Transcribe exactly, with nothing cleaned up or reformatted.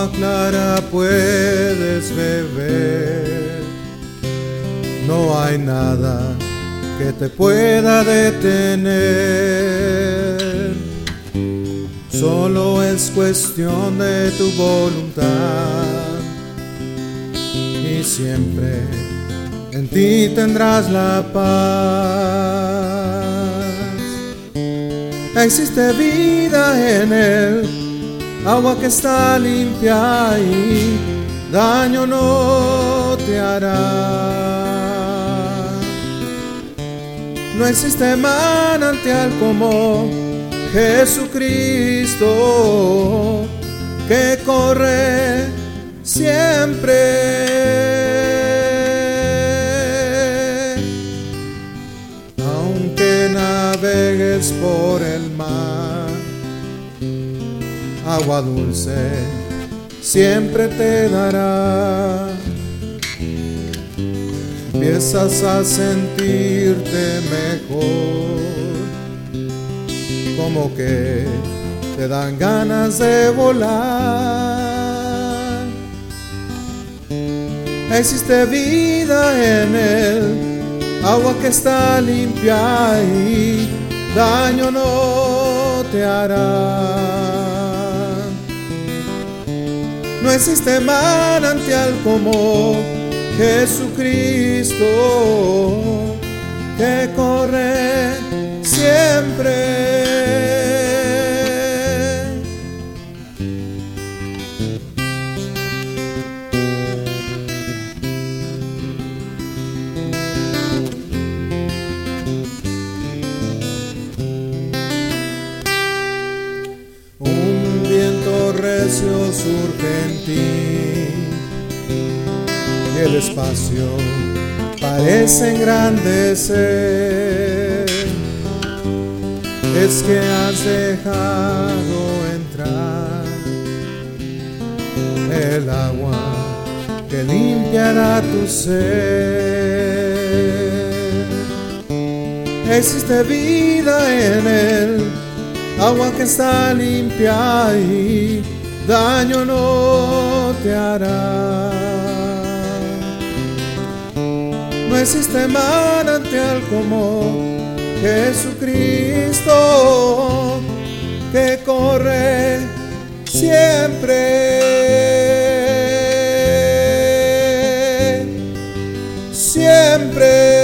agua clara puedes beber. No hay nada que te pueda detener. Solo es cuestión de tu voluntad, y siempre en ti tendrás la paz. Existe vida en él, agua que está limpia y daño no te hará. No existe manantial como Jesucristo, que corre siempre. Aunque navegues por el mar, agua dulce siempre te dará. Empiezas a sentirte mejor, como que te dan ganas de volar. Existe vida en él, agua que está limpia y daño no te hará. No existe manantial como Jesucristo, que corre siempre. Un viento recio surge en ti, y el espacio parece engrandecer. Es que has dejado entrar el agua que limpiará tu ser. Existe vida en él, agua que está limpia y daño no te hará. No existe manantial como Jesucristo, que corre siempre. Siempre.